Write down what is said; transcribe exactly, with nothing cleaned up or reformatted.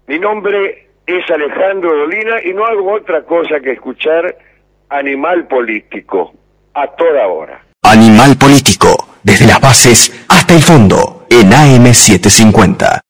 Mi nombre es Alejandro Dolina y no hago otra cosa que escuchar Animal Político a toda hora. Animal Político, desde las bases hasta el fondo, en A M setecientos cincuenta.